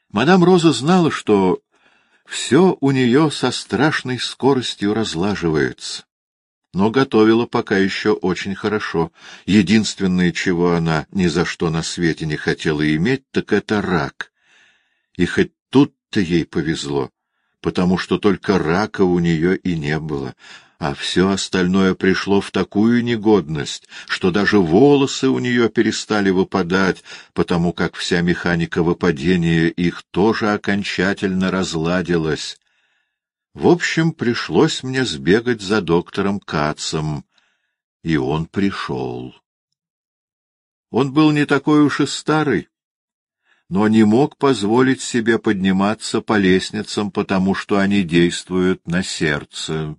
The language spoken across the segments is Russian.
Мадам Роза знала, что все у нее со страшной скоростью разлаживается, но готовила пока еще очень хорошо. Единственное, чего она ни за что на свете не хотела иметь, так это рак. И хоть тут-то ей повезло, потому что только рака у нее и не было, а все остальное пришло в такую негодность, что даже волосы у нее перестали выпадать, потому как вся механика выпадения их тоже окончательно разладилась. В общем, пришлось мне сбегать за доктором Кацем, и он пришел. Он был не такой уж и старый, но не мог позволить себе подниматься по лестницам, потому что они действуют на сердце.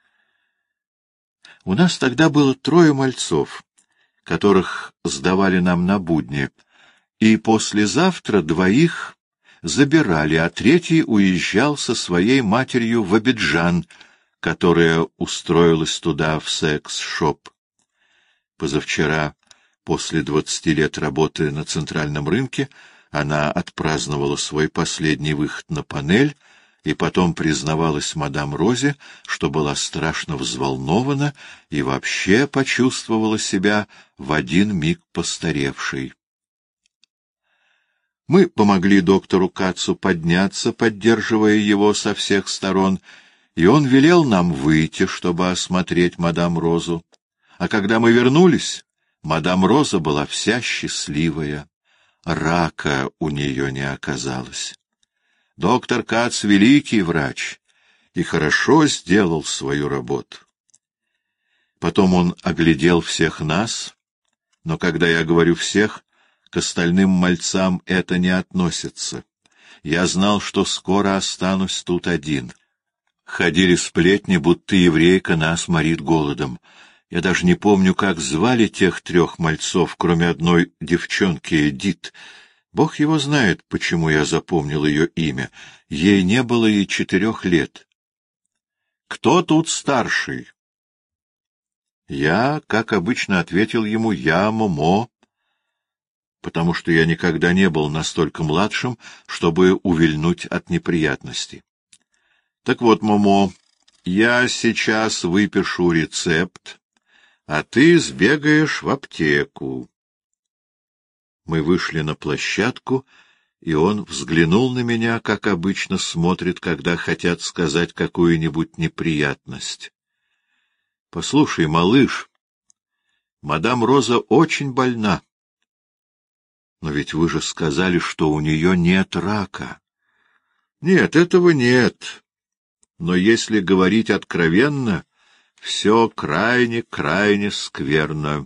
У нас тогда было 3 мальцов, которых сдавали нам на будни, и послезавтра 2 забирали, а 3 уезжал со своей матерью в Абиджан, которая устроилась туда в секс-шоп. Позавчера, после 20 лет работы на центральном рынке, она отпраздновала свой последний выход на панель и потом признавалась мадам Розе, что была страшно взволнована и вообще почувствовала себя в один миг постаревшей. Мы помогли доктору Кацу подняться, поддерживая его со всех сторон, и он велел нам выйти, чтобы осмотреть мадам Розу. А когда мы вернулись, мадам Роза была вся счастливая. Рака у нее не оказалось. Доктор Кац — великий врач и хорошо сделал свою работу. Потом он оглядел всех нас, но когда я говорю «всех», к остальным мальцам это не относится. Я знал, что скоро останусь тут один. Ходили сплетни, будто еврейка нас морит голодом. Я даже не помню, как звали тех 3 мальцов, кроме одной девчонки, Эдит. Бог его знает, почему я запомнил ее имя. Ей не было и 4 лет. «Кто тут старший?» Я, как обычно, ответил ему: «Я, Момо», потому что я никогда не был настолько младшим, чтобы увильнуть от неприятностей. «Так вот, Момо, я сейчас выпишу рецепт, а ты сбегаешь в аптеку». Мы вышли на площадку, и он взглянул на меня, как обычно смотрит, когда хотят сказать какую-нибудь неприятность. — Послушай, малыш, мадам Роза очень больна. Но ведь вы же сказали, что у нее нет рака. — Нет, этого нет. Но если говорить откровенно, все крайне скверно.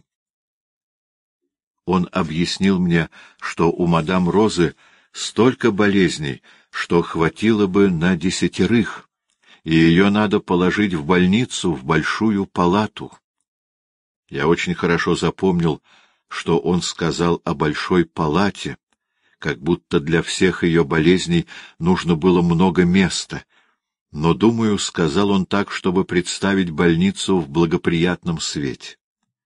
Он объяснил мне, что у мадам Розы столько болезней, что хватило бы на 10, и ее надо положить в больницу, в большую палату. Я очень хорошо запомнил, что он сказал о большой палате, как будто для всех ее болезней нужно было много места. Но, думаю, сказал он так, чтобы представить больницу в благоприятном свете.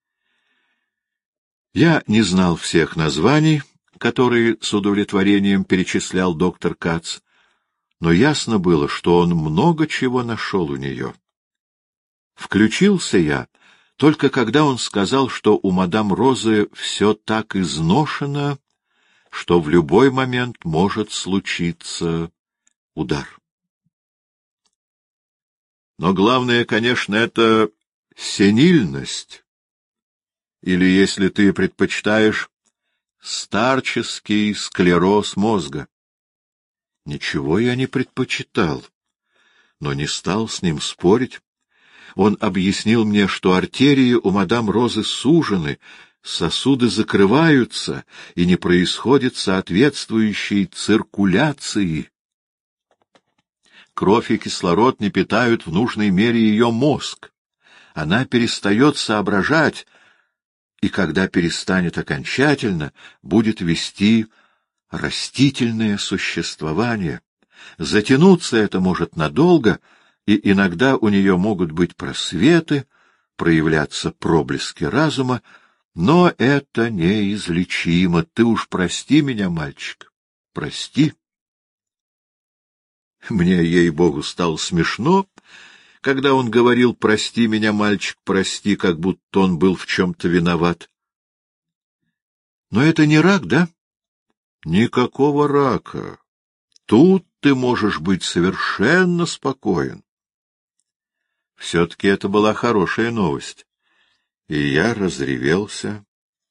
Я не знал всех названий, которые с удовлетворением перечислял доктор Кац, но ясно было, что он много чего нашел у нее. Включился я только когда он сказал, что у мадам Розы все так изношено, что в любой момент может случиться удар. Но главное, конечно, это сенильность. Или, если ты предпочитаешь, старческий склероз мозга. Ничего я не предпочитал, но не стал с ним спорить. Он объяснил мне, что артерии у мадам Розы сужены, сосуды закрываются, и не происходит соответствующей циркуляции. Кровь и кислород не питают в нужной мере ее мозг. Она перестает соображать, и когда перестанет окончательно, будет вести растительное существование. Затянуться это может надолго, и иногда у нее могут быть просветы, проявляться проблески разума, но это неизлечимо. Ты уж прости меня, мальчик, прости. Мне, ей-богу, стало смешно, когда он говорил: «Прости меня, мальчик, прости», как будто он был в чем-то виноват. Но это не рак, да? Никакого рака. Тут ты можешь быть совершенно спокоен. Все-таки это была хорошая новость, и я разревелся.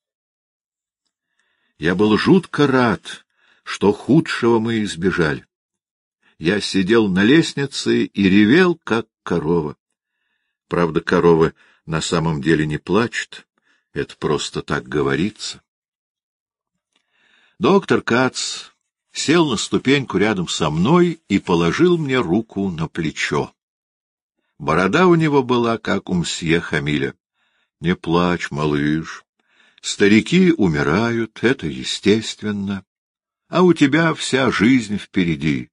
Я был жутко рад, что худшего мы избежали. Я сидел на лестнице и ревел, как корова. Правда, коровы на самом деле не плачут, это просто так говорится. Доктор Кац сел на ступеньку рядом со мной и положил мне руку на плечо. Борода у него была, как у мсье Хамиля. — Не плачь, малыш. Старики умирают, это естественно. А у тебя вся жизнь впереди.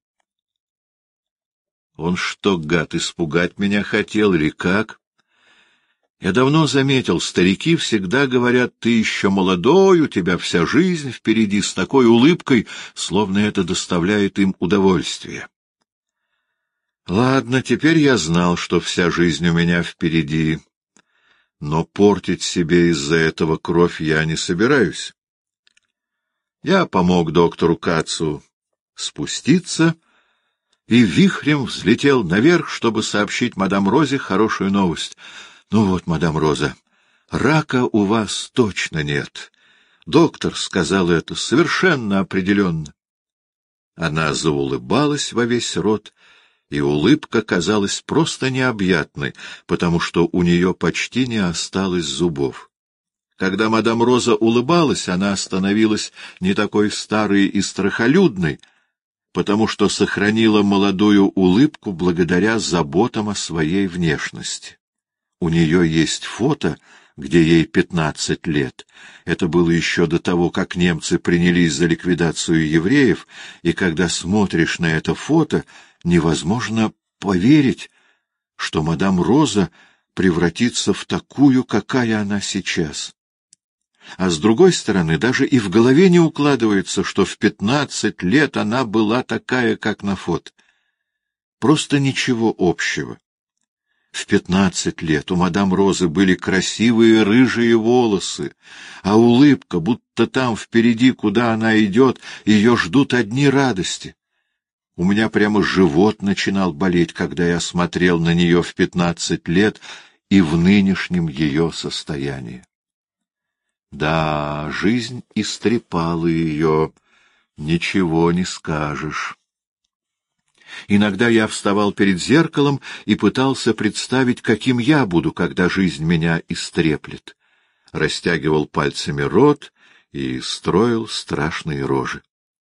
Он что, гад, испугать меня хотел или как? Я давно заметил, старики всегда говорят: ты еще молодой, у тебя вся жизнь впереди, с такой улыбкой, словно это доставляет им удовольствие. Ладно, теперь я знал, что вся жизнь у меня впереди, но портить себе из-за этого кровь я не собираюсь. Я помог доктору Кацу спуститься и вихрем взлетел наверх, чтобы сообщить мадам Розе хорошую новость. Ну вот, мадам Роза, рака у вас точно нет. Доктор сказал это совершенно определенно. Она заулыбалась во весь рот, и улыбка казалась просто необъятной, потому что у нее почти не осталось зубов. Когда мадам Роза улыбалась, она становилась не такой старой и страхолюдной, потому что сохранила молодую улыбку благодаря заботам о своей внешности. У нее есть фото, где ей 15 лет. Это было еще до того, как немцы принялись за ликвидацию евреев, и когда смотришь на это фото, невозможно поверить, что мадам Роза превратится в такую, какая она сейчас. А с другой стороны, даже и в голове не укладывается, что в 15 лет она была такая, как на фото. Просто ничего общего. В 15 лет у мадам Розы были красивые рыжие волосы, а улыбка, будто там впереди, куда она идет, ее ждут одни радости. У меня прямо живот начинал болеть, когда я смотрел на нее в 15 лет и в нынешнем ее состоянии. Да, жизнь истрепала ее, ничего не скажешь. Иногда я вставал перед зеркалом и пытался представить, каким я буду, когда жизнь меня истреплет. Растягивал пальцами рот и строил страшные рожи.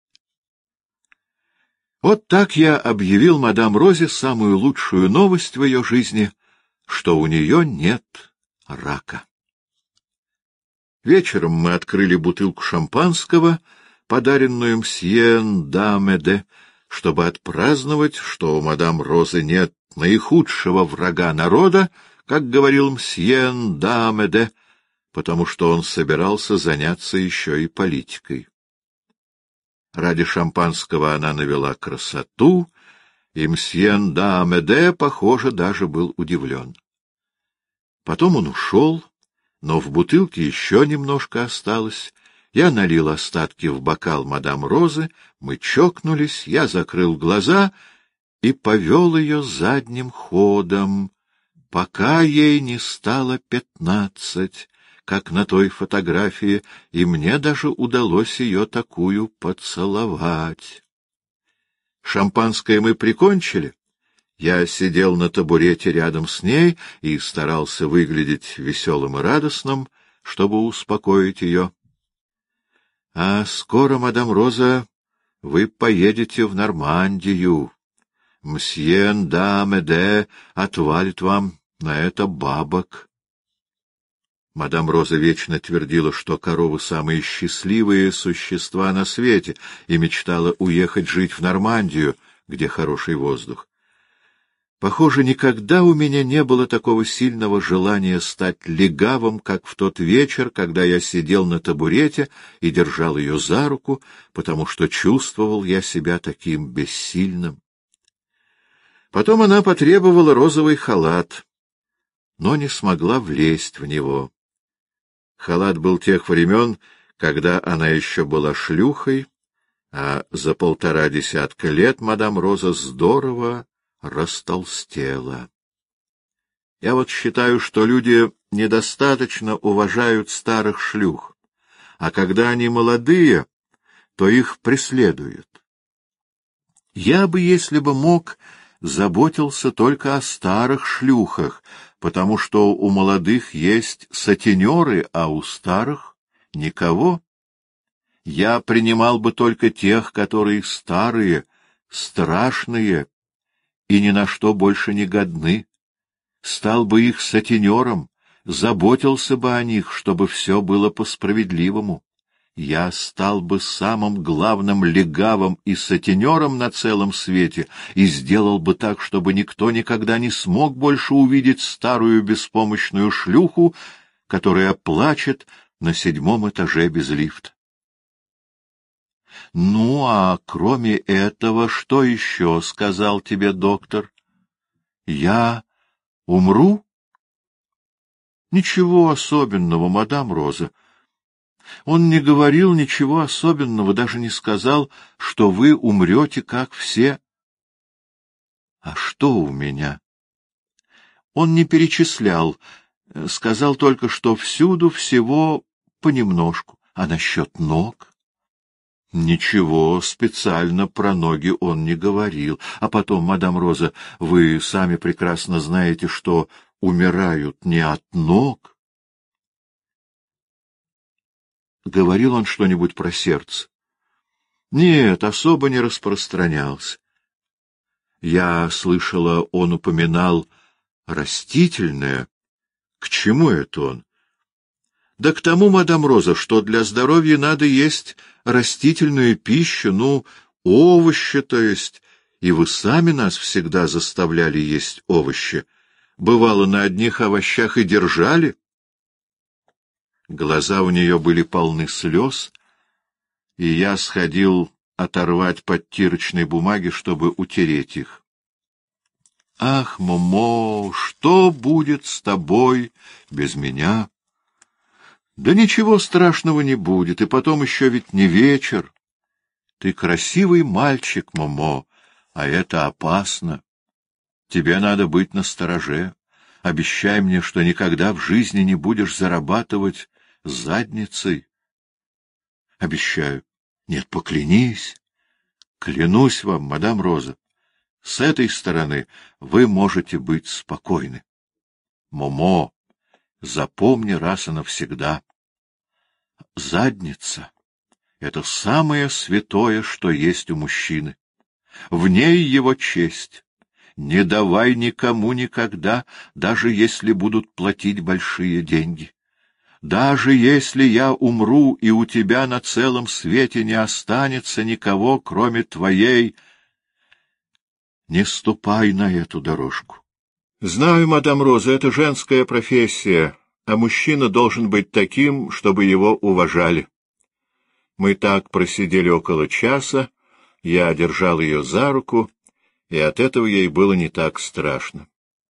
Вот так я объявил мадам Розе самую лучшую новость в ее жизни, что у нее нет рака. Вечером мы открыли бутылку шампанского, подаренную мсье Дамеде, чтобы отпраздновать, что у мадам Розы нет наихудшего врага народа, как говорил мсье Дамеде, потому что он собирался заняться еще и политикой. Ради шампанского она навела красоту, и мсье Дамеде, похоже, даже был удивлен. Потом он ушел, но в бутылке еще немножко осталось. Я налил остатки в бокал мадам Розы, мы чокнулись, я закрыл глаза и повел ее задним ходом, пока ей не стало 15, как на той фотографии, и мне даже удалось ее такую поцеловать. Шампанское мы прикончили. Я сидел на табурете рядом с ней и старался выглядеть веселым и радостным, чтобы успокоить ее. — А скоро, мадам Роза, вы поедете в Нормандию. Мсье Дамеде отвалит вам на это бабок. Мадам Роза вечно твердила, что коровы — самые счастливые существа на свете, и мечтала уехать жить в Нормандию, где хороший воздух. Похоже, никогда у меня не было такого сильного желания стать легавым, как в тот вечер, когда я сидел на табурете и держал ее за руку, потому что чувствовал я себя таким бессильным. Потом она потребовала розовый халат, но не смогла влезть в него. Халат был тех времен, когда она еще была шлюхой, а за 1,5 десятка лет мадам Роза здорово растолстела. Я вот считаю, что люди недостаточно уважают старых шлюх, а когда они молодые, то их преследуют. Я бы, если бы мог, заботился только о старых шлюхах, потому что у молодых есть сутенеры, а у старых — никого. Я принимал бы только тех, которые старые, страшные и ни на что больше не годны. Стал бы их сутенером, заботился бы о них, чтобы все было по-справедливому. Я стал бы самым главным легавым и сутенером на целом свете и сделал бы так, чтобы никто никогда не смог больше увидеть старую беспомощную шлюху, которая плачет на 7-м этаже без лифта. — Ну, а кроме этого, что еще сказал тебе доктор? — Я умру? — Ничего особенного, мадам Роза. Он не говорил ничего особенного, даже не сказал, что вы умрете, как все. А что у меня? Он не перечислял, сказал только, что всюду всего понемножку. А насчет ног? Ничего специально про ноги он не говорил. А потом, мадам Роза, вы сами прекрасно знаете, что умирают не от ног. Говорил он что-нибудь про сердце? Нет, особо не распространялся. Я слышала, он упоминал растительное. К чему это он? Да к тому, мадам Роза, что для здоровья надо есть растительную пищу, ну, овощи, то есть, и вы сами нас всегда заставляли есть овощи. Бывало, на одних овощах и держали. Глаза у нее были полны слез, и я сходил оторвать подтирочной бумаги, чтобы утереть их. — Ах, Момо, что будет с тобой без меня? — Да ничего страшного не будет, и потом еще ведь не вечер. Ты красивый мальчик, Момо, а это опасно. Тебе надо быть настороже. Обещай мне, что никогда в жизни не будешь зарабатывать задницей. — Обещаю. — Нет, поклянись. — Клянусь вам, мадам Роза. С этой стороны вы можете быть спокойны. Момо, запомни раз и навсегда. Задница — это самое святое, что есть у мужчины. В ней его честь. Не давай никому никогда, даже если будут платить большие деньги. Даже если я умру, и у тебя на целом свете не останется никого, кроме твоей, не ступай на эту дорожку. Знаю, мадам Роза, это женская профессия, а мужчина должен быть таким, чтобы его уважали. Мы так просидели около часа, я держал ее за руку, и от этого ей было не так страшно.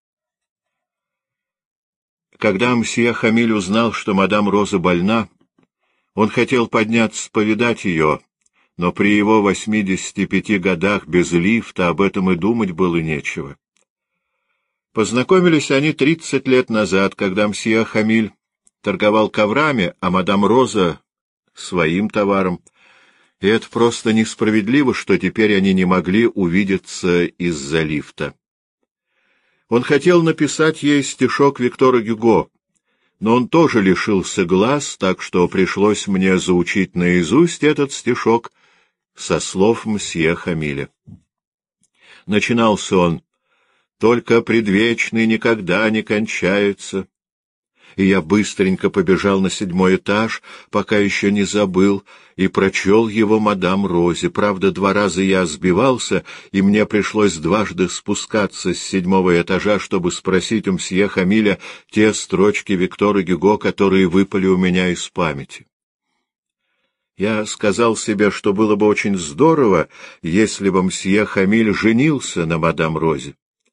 Когда мсье Хамиль узнал, что мадам Роза больна, он хотел подняться повидать ее, но при его 85 годах без лифта об этом и думать было нечего. Познакомились они 30 лет назад, когда мсье Хамиль торговал коврами, а мадам Роза — своим товаром. И это просто несправедливо, что теперь они не могли увидеться из-за лифта. Он хотел написать ей стишок Виктора Гюго, но он тоже лишился глаз, так что пришлось мне заучить наизусть этот стишок со слов мсье Хамиля. Начинался он: «Только предвечный никогда не кончается». И я быстренько побежал на 7-й этаж, пока еще не забыл, и прочел его мадам Розе. Правда, 2 раза я сбивался, и мне пришлось дважды спускаться с 7-го этажа, чтобы спросить у мсье Хамиля те строчки Виктора Гюго, которые выпали у меня из памяти. Я сказал себе, что было бы очень здорово, если бы мсье Хамиль женился на мадам Розе.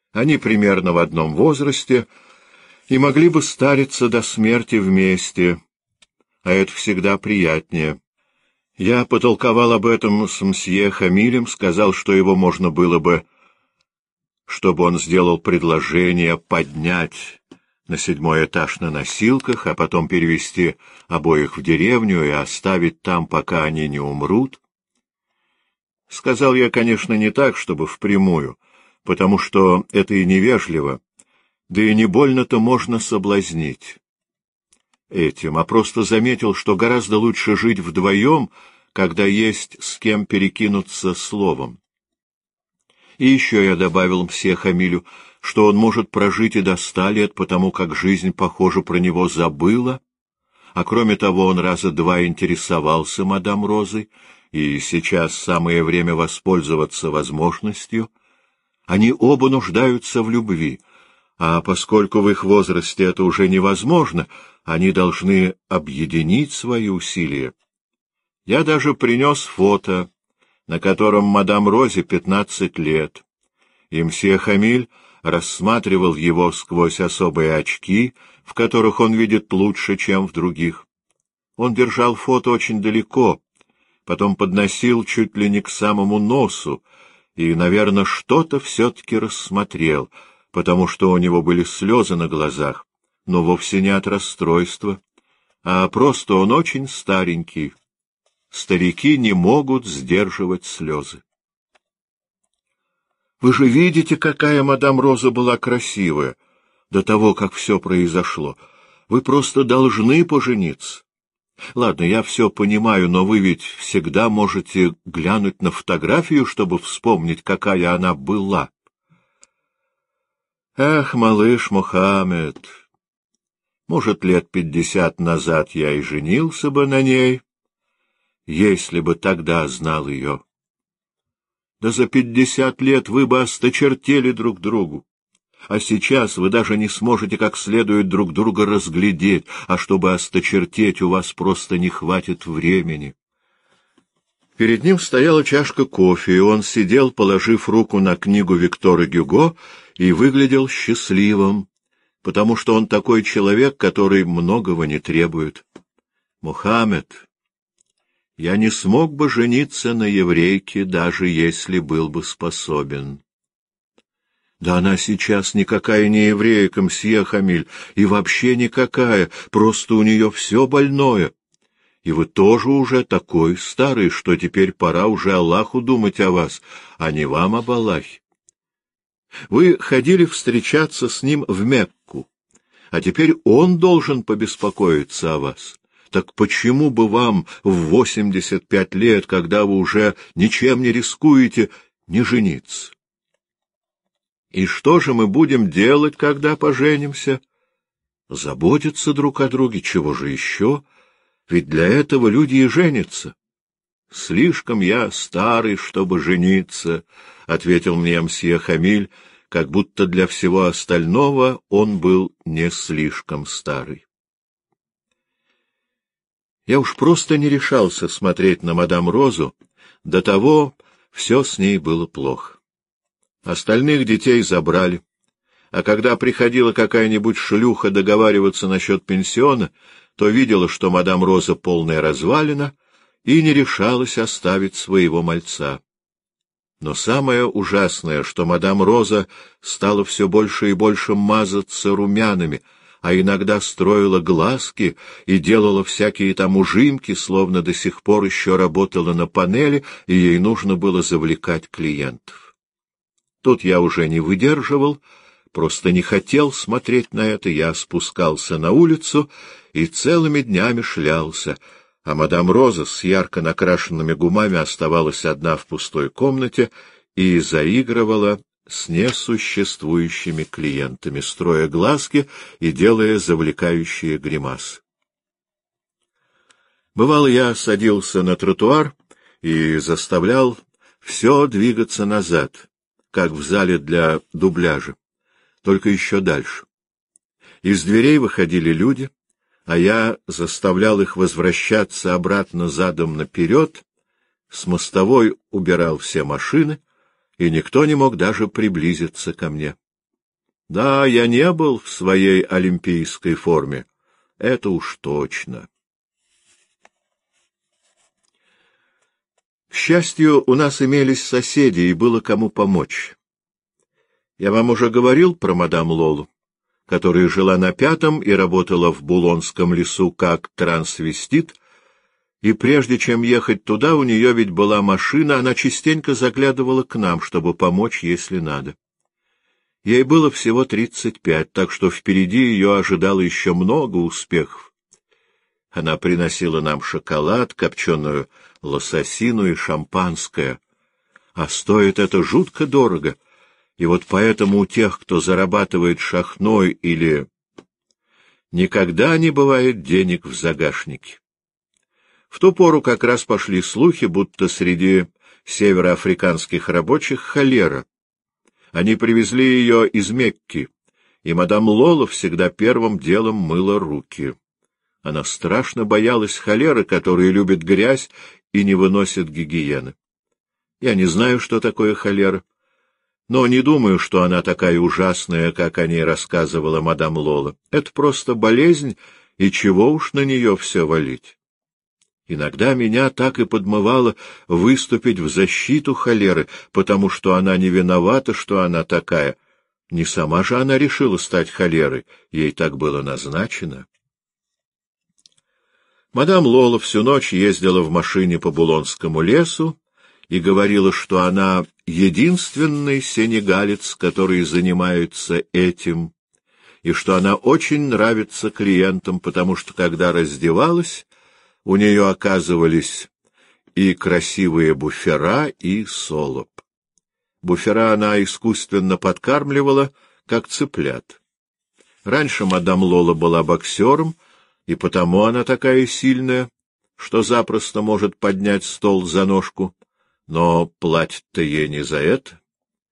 Они примерно в одном возрасте и могли бы стариться до смерти вместе, а это всегда приятнее. Я потолковал об этом с мсье Хамилем, сказал, что его можно было бы, чтобы он сделал предложение поднять на 7-й этаж на носилках, а потом перевезти обоих в деревню и оставить там, пока они не умрут. Сказал я, конечно, не так, чтобы впрямую, потому что это и невежливо, да и не больно-то можно соблазнить этим, а просто заметил, что гораздо лучше жить вдвоем, когда есть с кем перекинуться словом. И еще я добавил мсье Хамилю, что он может прожить и до 100 лет, потому как жизнь, похоже, про него забыла, а кроме того он раза 2 интересовался мадам Розой, и сейчас самое время воспользоваться возможностью. Они оба нуждаются в любви, а поскольку в их возрасте это уже невозможно, они должны объединить свои усилия. Я даже принес фото, на котором мадам Розе 15 лет, и мсье Хамиль рассматривал его сквозь особые очки, в которых он видит лучше, чем в других. Он держал фото очень далеко, потом подносил чуть ли не к самому носу, и, наверное, что-то все-таки рассмотрел, потому что у него были слезы на глазах, но вовсе не от расстройства, а просто он очень старенький. Старики не могут сдерживать слезы. Вы же видите, какая мадам Роза была красивая до того, как все произошло. Вы просто должны пожениться. Ладно, я все понимаю, но вы ведь всегда можете глянуть на фотографию, чтобы вспомнить, какая она была. Эх, малыш Мухаммед, может, лет 50 назад я и женился бы на ней, если бы тогда знал ее. Да за 50 лет вы бы осточертели друг другу. А сейчас вы даже не сможете как следует друг друга разглядеть, а чтобы осточертеть, у вас просто не хватит времени. Перед ним стояла чашка кофе, и он сидел, положив руку на книгу Виктора Гюго, и выглядел счастливым, потому что он такой человек, который многого не требует. Мухаммед, я не смог бы жениться на еврейке, даже если был бы способен. Да она сейчас никакая не еврейка, мсье Хамиль, и вообще никакая, просто у нее все больное. И вы тоже уже такой старый, что теперь пора уже Аллаху думать о вас, а не вам об Аллахе. Вы ходили встречаться с ним в Мекку, а теперь он должен побеспокоиться о вас. Так почему бы вам в 85 лет, когда вы уже ничем не рискуете, не жениться? И что же мы будем делать, когда поженимся? Заботиться друг о друге, чего же еще? Ведь для этого люди и женятся. Слишком я старый, чтобы жениться, — ответил мне мсье Хамиль, как будто для всего остального он был не слишком старый. Я уж просто не решался смотреть на мадам Розу, до того все с ней было плохо. Остальных детей забрали, а когда приходила какая-нибудь шлюха договариваться насчет пенсиона, то видела, что мадам Роза полная развалина, и не решалась оставить своего мальца. Но самое ужасное, что мадам Роза стала все больше и больше мазаться румянами, а иногда строила глазки и делала всякие там ужимки, словно до сих пор еще работала на панели, и ей нужно было завлекать клиентов. Тут я уже не выдерживал, просто не хотел смотреть на это, я спускался на улицу и целыми днями шлялся, а мадам Роза с ярко накрашенными губами оставалась одна в пустой комнате и заигрывала с несуществующими клиентами, строя глазки и делая завлекающие гримасы. Бывало, я садился на тротуар и заставлял все двигаться назад, как в зале для дубляжа, только еще дальше. Из дверей выходили люди, а я заставлял их возвращаться обратно задом наперед, с мостовой убирал все машины, и никто не мог даже приблизиться ко мне. Да, я не был в своей олимпийской форме. Это уж точно. К счастью, у нас имелись соседи, и было кому помочь. Я вам уже говорил про мадам Лолу, которая жила на 5-м и работала в Булонском лесу как трансвестит, и прежде чем ехать туда, у нее ведь была машина, она частенько заглядывала к нам, чтобы помочь, если надо. Ей было всего 35, так что впереди ее ожидало еще много успехов. Она приносила нам шоколад, копченую лососину и шампанское. А стоит это жутко дорого, и вот поэтому у тех, кто зарабатывает шахной или... никогда не бывает денег в загашнике. В ту пору как раз пошли слухи, будто среди североафриканских рабочих холера. Они привезли ее из Мекки, и мадам Лола всегда первым делом мыла руки. Она страшно боялась холеры, которые любят грязь и не выносят гигиены. Я не знаю, что такое холера, но не думаю, что она такая ужасная, как о ней рассказывала мадам Лола. Это просто болезнь, и чего уж на нее все валить. Иногда меня так и подмывало выступить в защиту холеры, потому что она не виновата, что она такая. Не сама же она решила стать холерой, ей так было назначено. Мадам Лола всю ночь ездила в машине по Булонскому лесу и говорила, что она единственный сенегалец, который занимается этим, и что она очень нравится клиентам, потому что, когда раздевалась, у нее оказывались и красивые буфера, и солоб. Буфера она искусственно подкармливала, как цыплят. Раньше мадам Лола была боксером, и потому она такая сильная, что запросто может поднять стол за ножку, но платит-то ей не за это.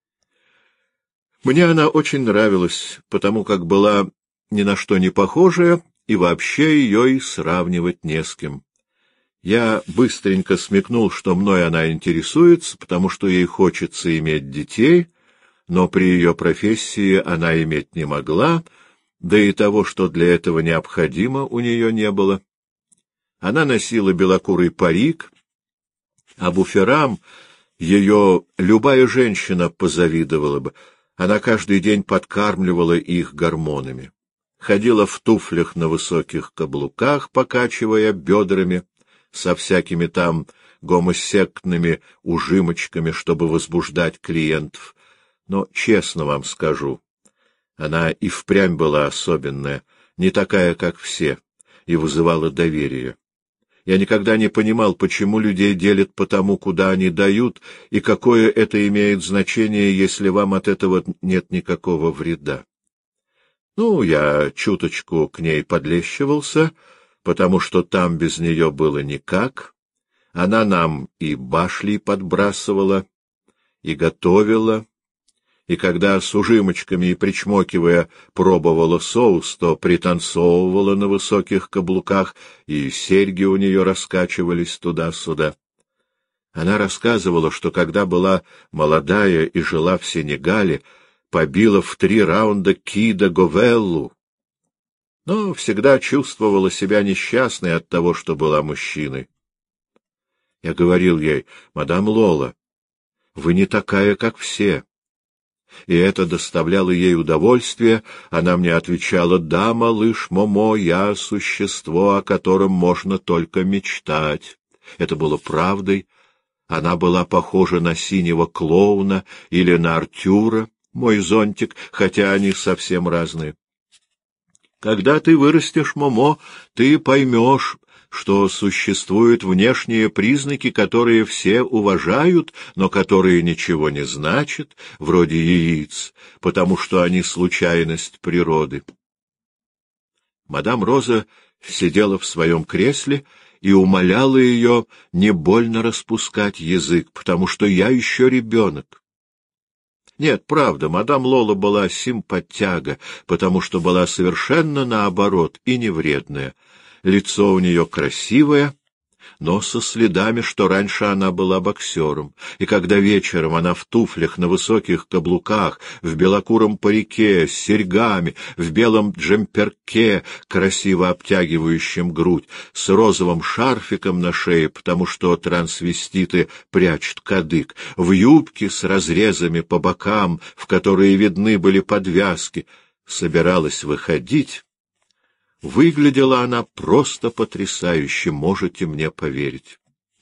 Мне она очень нравилась, потому как была ни на что не похожая, и вообще ее и сравнивать не с кем. Я быстренько смекнул, что мной она интересуется, потому что ей хочется иметь детей, но при ее профессии она иметь не могла, да и того, что для этого необходимо, у нее не было. Она носила белокурый парик, а буферам ее любая женщина позавидовала бы. Она каждый день подкармливала их гормонами. Ходила в туфлях на высоких каблуках, покачивая бедрами, со всякими там гомосектными ужимочками, чтобы возбуждать клиентов. Но, честно вам скажу, она и впрямь была особенная, не такая, как все, и вызывала доверие. Я никогда не понимал, почему людей делят по тому, куда они дают, и какое это имеет значение, если вам от этого нет никакого вреда. Ну, я чуточку к ней подлещивался, потому что там без нее было никак. Она нам и башли подбрасывала, и готовила, и когда с ужимочками и причмокивая пробовала соус, то пританцовывала на высоких каблуках, и серьги у нее раскачивались туда-сюда. Она рассказывала, что когда была молодая и жила в Сенегале, побила в 3 раунда Кида Говеллу, но всегда чувствовала себя несчастной от того, что была мужчиной. Я говорил ей: «Мадам Лола, вы не такая, как все». И это доставляло ей удовольствие. Она мне отвечала: «Да, малыш Момо, я существо, о котором можно только мечтать». Это было правдой. Она была похожа на синего клоуна или на Артюра, мой зонтик, хотя они совсем разные. Когда ты вырастешь, Момо, ты поймешь, что существуют внешние признаки, которые все уважают, но которые ничего не значат, вроде яиц, потому что они случайность природы. Мадам Роза сидела в своем кресле и умоляла ее не больно распускать язык, потому что я еще ребенок. Нет, правда, мадам Лола была симпатяга, потому что была совершенно наоборот и не вредная. Лицо у нее красивое, но со следами, что раньше она была боксером, и когда вечером она в туфлях на высоких каблуках, в белокуром парике, с серьгами, в белом джемперке, красиво обтягивающем грудь, с розовым шарфиком на шее, потому что трансвеститы прячут кадык, в юбке с разрезами по бокам, в которые видны были подвязки, собиралась выходить, выглядела она просто потрясающе, можете мне поверить.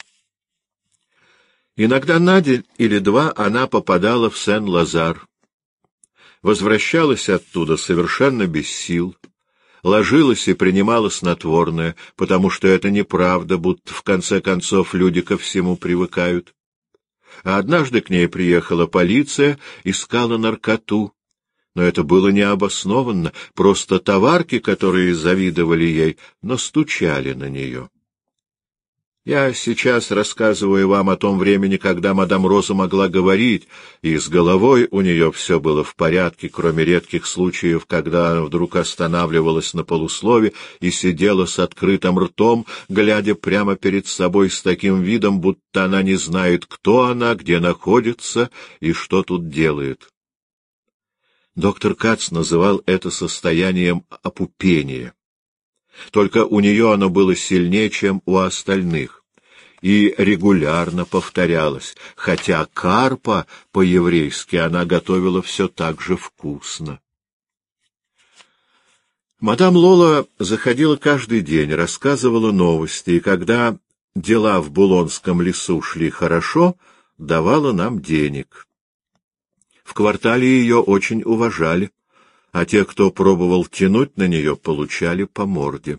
Иногда на день или два она попадала в Сен-Лазар, возвращалась оттуда совершенно без сил, ложилась и принимала снотворное, потому что это неправда, будто в конце концов люди ко всему привыкают. А однажды к ней приехала полиция, искала наркоту. Но это было необоснованно, просто товарки, которые завидовали ей, настучали на нее. Я сейчас рассказываю вам о том времени, когда мадам Роза могла говорить, и с головой у нее все было в порядке, кроме редких случаев, когда она вдруг останавливалась на полуслове и сидела с открытым ртом, глядя прямо перед собой с таким видом, будто она не знает, кто она, где находится и что тут делает. Доктор Кац называл это состоянием опупения. Только у нее оно было сильнее, чем у остальных, и регулярно повторялось, хотя карпа по-еврейски она готовила все так же вкусно. Мадам Лола заходила каждый день, рассказывала новости, и когда дела в Булонском лесу шли хорошо, давала нам денег. В квартале ее очень уважали, а те, кто пробовал тянуть на нее, получали по морде.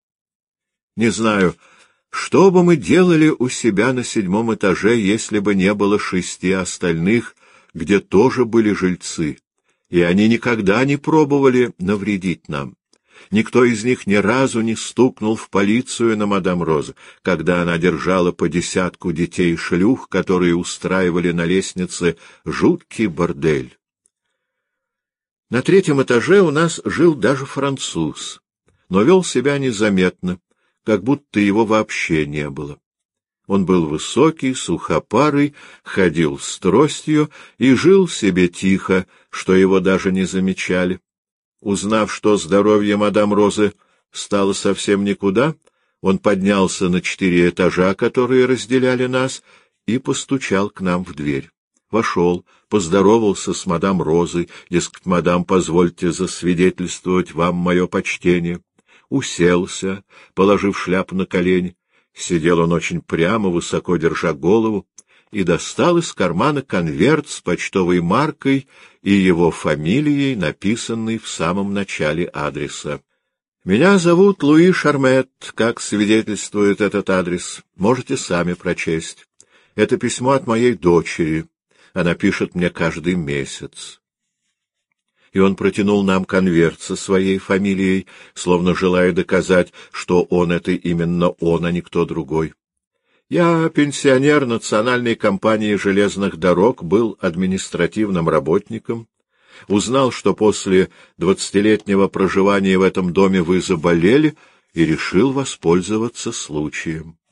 Не знаю, что бы мы делали у себя на 7-м этаже, если бы не было 6 остальных, где тоже были жильцы, и они никогда не пробовали навредить нам. Никто из них ни разу не стукнул в полицию на мадам Розу, когда она держала по 10 детей-шлюх, которые устраивали на лестнице жуткий бордель. На 3-м этаже у нас жил даже француз, но вел себя незаметно, как будто его вообще не было. Он был высокий, сухопарый, ходил с тростью и жил себе тихо, что его даже не замечали. Узнав, что здоровье мадам Розы стало совсем никуда, он поднялся на 4 этажа, которые разделяли нас, и постучал к нам в дверь. Вошел, поздоровался с мадам Розой, дескать, мадам, позвольте засвидетельствовать вам мое почтение. Уселся, положив шляпу на колени. Сидел он очень прямо, высоко держа голову, и достал из кармана конверт с почтовой маркой и его фамилией, написанной в самом начале адреса. «Меня зовут Луи Шармет, как свидетельствует этот адрес. Можете сами прочесть. Это письмо от моей дочери. Она пишет мне каждый месяц». И он протянул нам конверт со своей фамилией, словно желая доказать, что он — это именно он, а не кто другой. Я, пенсионер Национальной компании железных дорог, был административным работником. Узнал, что после 20-летнего проживания в этом доме вы заболели, и решил воспользоваться случаем.